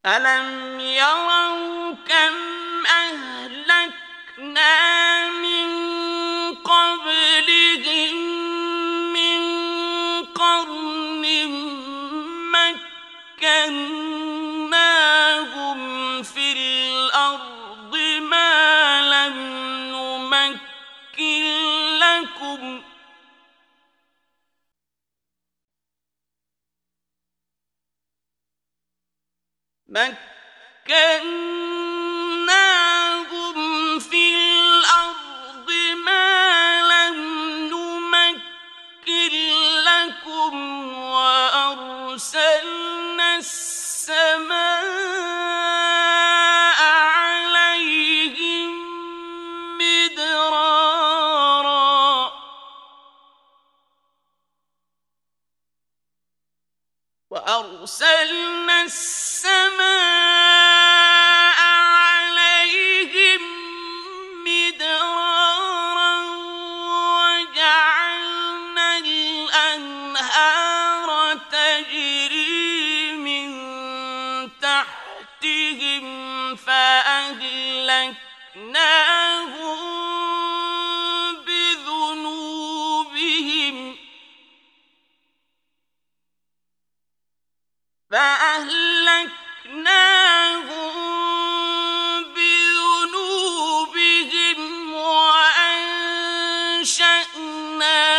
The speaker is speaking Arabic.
ألم يروا كم أهلكنا من قبلهم من قرن مكناهم في الأرض ما لم نمكن لكم وأرسلنا السماء عليهم مدرارا وجعلنا الأنهار تجري من تحتهم فأهلكناهم بذنوبهم وأنشأنا